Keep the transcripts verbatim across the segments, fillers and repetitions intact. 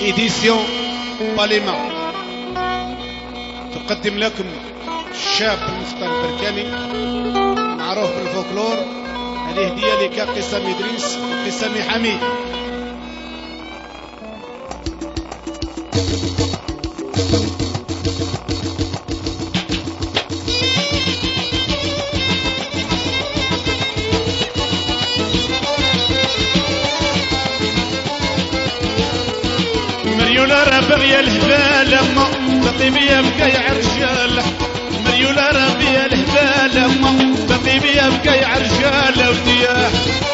إديسيون باليما تقدم لكم الشاب المختار البركاني معروف بالفولكلور. هذه هدية لك قسم إدريس وقسم حميد. مريولا راه باغيه الهبال اما باقي بيا بكايع رجال. مريولا راه بيا الهبال اما باقي بيا بكايع رجال ودياه.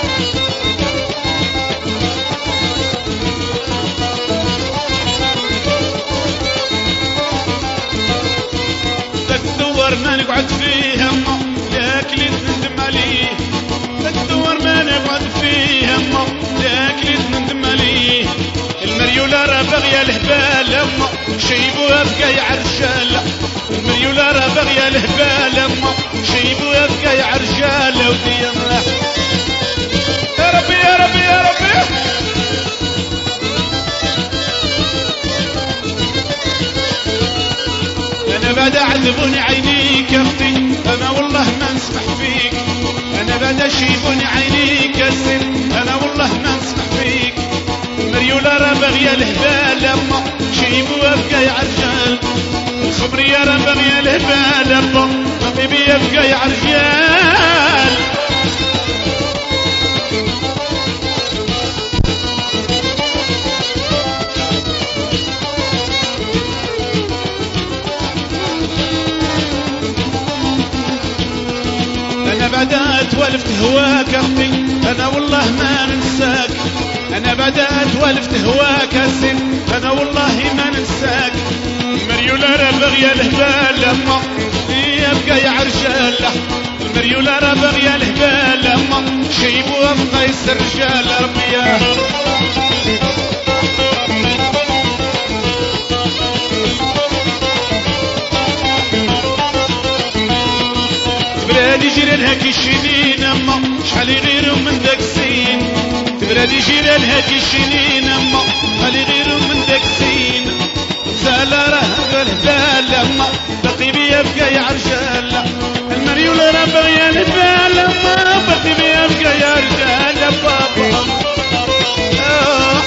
داك الدوار ما نقعد فيه اما ياكلي ندم عليه. داك الدوار ما نقعد فيه اما ياكلي ندم عليه. المريولا راه باغيه الهبال اما شيبوها بكايع رجال. المريولا راه باغيه الهبال اما شيبوها بكايع رجال ودي الله. يا ربي يا ربي يا ربي انا بعد عذبوني عينيك يا اختي انا والله ما نسمح فيك. انا بعد شيبوني عينيك يا سن انا والله ما نسمح فيك. مريولا راه باغيه الهبال اما شيبوها بكايع رجال. الخمريه راه باغيه الهبال اما باقي بيا بكايع رجال. انا بعدا توالفت هواك اختي انا والله ما ننساك. انا بعدا توالفت هواك السن انا والله ما ننساك. المريولا راه باغيه الهبال اما هي بكايع رجال. المريولا راه باغيه الهبال اما شيبوها بقيس الرجال ربياه. تبرادي جيرانها كي الشنين اما شحال يغيروا من داك الزين. تبرادي جيرانها كي الشنين اما شحال يغيروا من داك الزين. زالا راه الهبال اما باقي بيا بكايع رجال. المريولا راه باغيه الهبال اما باقي بيا بكايع رجال يا بابا. آه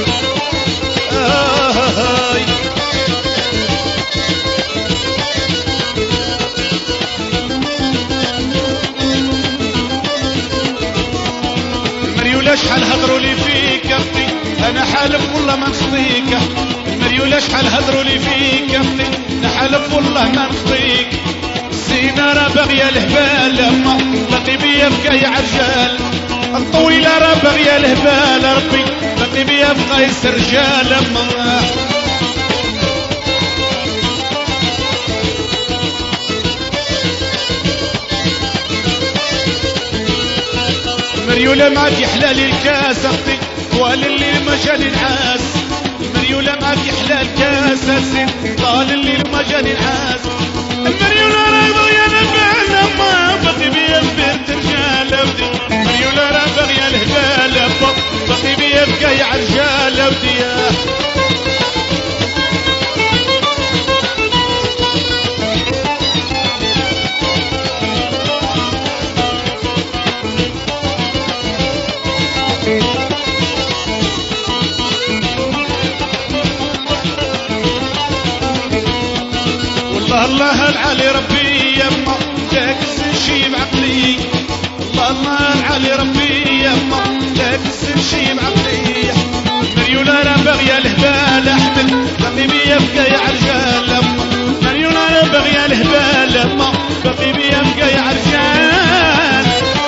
آه المريولا شحال هضروا لي فيك يا اختي انا حالف والله ما نخطيك. المريولا شحال هضروا لي فيك يا اختي انا حالف والله ما نخطيك. الزينه راه باغيه الهبال اما باقي بيا بكايع رجال. الطويله راه باغيه الهبال ربي باقي بيا بقيس رجال اما. المريولا معاك يحلالي الكاس اختي طوال الليل ما جاني نعاس. المريولا معاك يحلى الكاس الزين طال الليل ما جاني نعاس. المريولا راه باغيه الهبال اما باقي بيا ببيت رجال ودي. المريولا راه باغيه الهبال اما باقي بيا بكايع رجال ودياه. الله الله العلي ربي يما داك الزنشي بعقلي. الله الله العلي ربي يما داك الزنشي بعقلي. مريولا راه باغيه الهبال احمد باقي بيا بكايع رجال اما. مريولا راه باغيه الهبال اما باقي بيا بكايع رجال.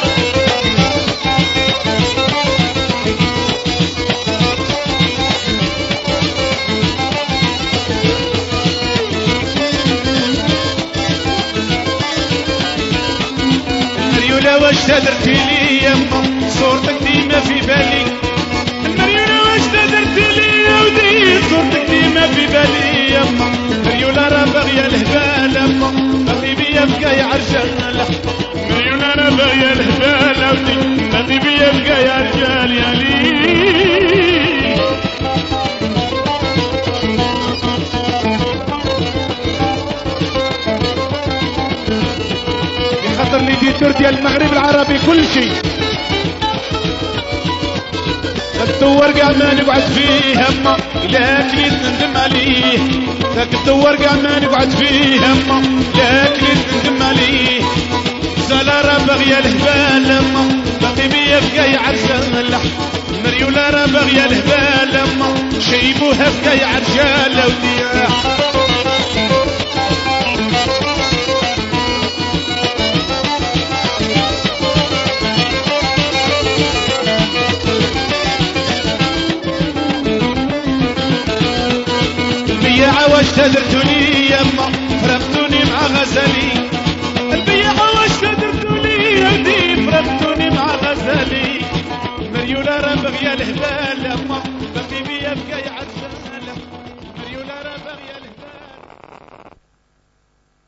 واش درتي لي يما صورتك ديما في بالي. المريولا واش درتي لي يا ودي صورتك ديما في بالي يما. مريولا راه باغيه الهبال اما باقي بيا بكايع رجال. مريولا راه باغيه الهبال ودي باقي بيا بكايع رجال يا لي. الدور ديال المغرب العربي كل شيء. ذاك الدور كاع ما نقعد فيه هما إلا كليت ندم عليه. ذاك الدور كاع ما نقعد فيه هما إلا كليت ندم عليه. زالا راه باغية الهبال هما باقي بيا بكاي عرسالة. مريولة راه باغية الهبال هما شيبوها بكاي عرجالة وديا. واش تدرتوني يما فرقتوني مع غزالي. البيعة واش تدرتوني يدي فرقتوني مع غزالي. مريولة راه باغية الهبال يما باقي بيا بكاي عرسالة. مريولة راه باغية الهبال.